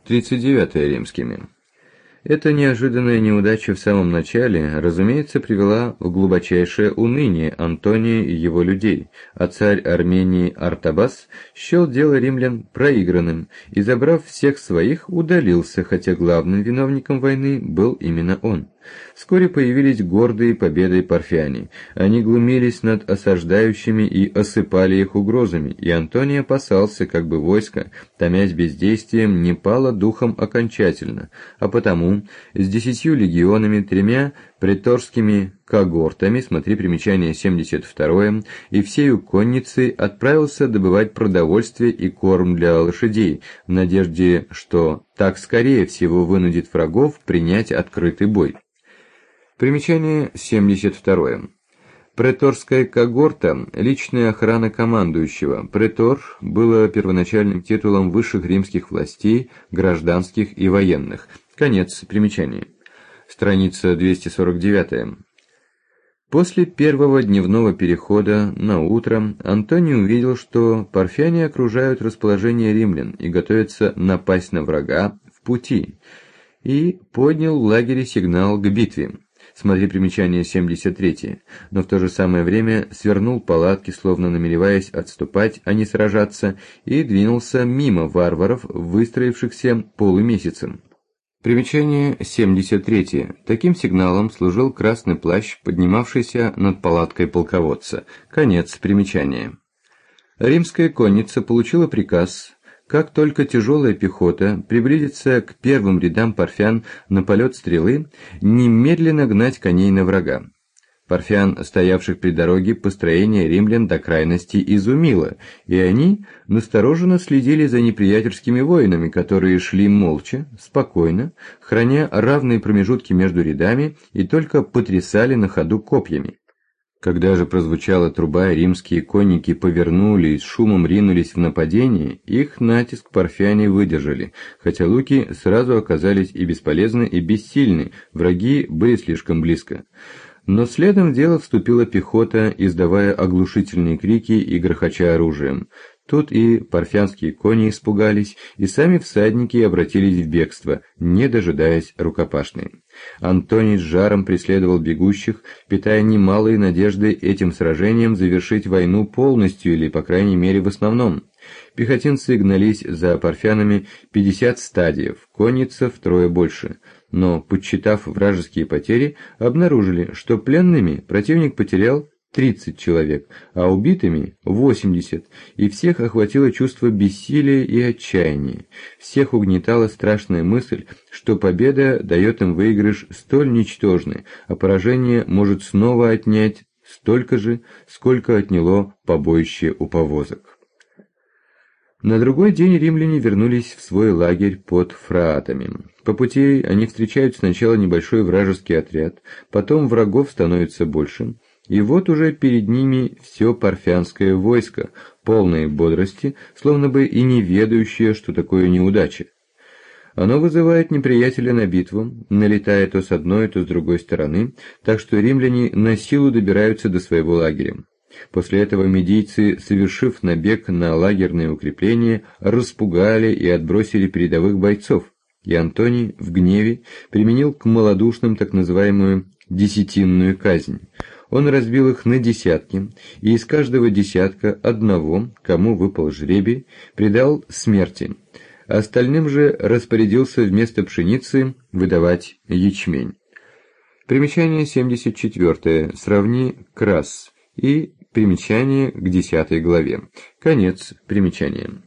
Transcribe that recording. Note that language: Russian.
39 римскими. Эта неожиданная неудача в самом начале, разумеется, привела в глубочайшее уныние Антония и его людей, а царь Армении Артабас счел дело римлян проигранным и, забрав всех своих, удалился, хотя главным виновником войны был именно он. Вскоре появились гордые победой парфяне. Они глумились над осаждающими и осыпали их угрозами, и Антоний опасался, как бы войско, томясь бездействием, не пало духом окончательно, а потому с 10 легионами, 3 преторскими когортами, смотри примечание 72, и всею конницей отправился добывать продовольствие и корм для лошадей, в надежде, что так скорее всего вынудит врагов принять открытый бой. Примечание 72. Преторская когорта – личная охрана командующего. Претор было первоначальным титулом высших римских властей, гражданских и военных. Конец примечания. Страница 249. После первого дневного перехода на утро Антоний увидел, что парфяне окружают расположение римлян и готовятся напасть на врага в пути, и поднял в лагере сигнал к битве. Смотри примечание 73, но в то же самое время свернул палатки, словно намереваясь отступать, а не сражаться, и двинулся мимо варваров, выстроившихся полумесяцем. Примечание 73. Таким сигналом служил красный плащ, поднимавшийся над палаткой полководца. Конец примечания. Римская конница получила приказ, как только тяжелая пехота приблизится к первым рядам парфян на полет стрелы, немедленно гнать коней на врага. Парфян, стоявших при дороге, построение римлян до крайности изумило, и они настороженно следили за неприятельскими воинами, которые шли молча, спокойно, храня равные промежутки между рядами и только потрясали на ходу копьями. Когда же прозвучала труба, римские конники повернули и с шумом ринулись в нападение, их натиск парфяне выдержали, хотя луки сразу оказались и бесполезны, и бессильны, враги были слишком близко. Но следом в дело вступила пехота, издавая оглушительные крики и грохоча оружием. Тут и парфянские кони испугались, и сами всадники обратились в бегство, не дожидаясь рукопашной. Антоний с жаром преследовал бегущих, питая немалые надежды этим сражением завершить войну полностью или, по крайней мере, в основном. Пехотинцы гнались за парфянами 50 стадиев, конница втрое больше. Но, подсчитав вражеские потери, обнаружили, что пленными противник потерял 30 человек, а убитыми 80, и всех охватило чувство бессилия и отчаяния. Всех угнетала страшная мысль, что победа дает им выигрыш столь ничтожный, а поражение может снова отнять столько же, сколько отняло побоище у повозок. На другой день римляне вернулись в свой лагерь под Фраатами. По пути они встречают сначала небольшой вражеский отряд, потом врагов становится больше, и вот уже перед ними все парфянское войско, полное бодрости, словно бы и не ведающее, что такое неудача. Оно вызывает неприятеля на битву, налетая то с одной, то с другой стороны, так что римляне на силу добираются до своего лагеря. После этого медийцы, совершив набег на лагерные укрепления, распугали и отбросили передовых бойцов, и Антоний в гневе применил к малодушным так называемую десятинную казнь. Он разбил их на десятки, и из каждого десятка одного, кому выпал жребий, предал смерти. Остальным же распорядился вместо пшеницы выдавать ячмень. Примечание 74. Сравни крас. И примечание к 10 главе. Конец примечания.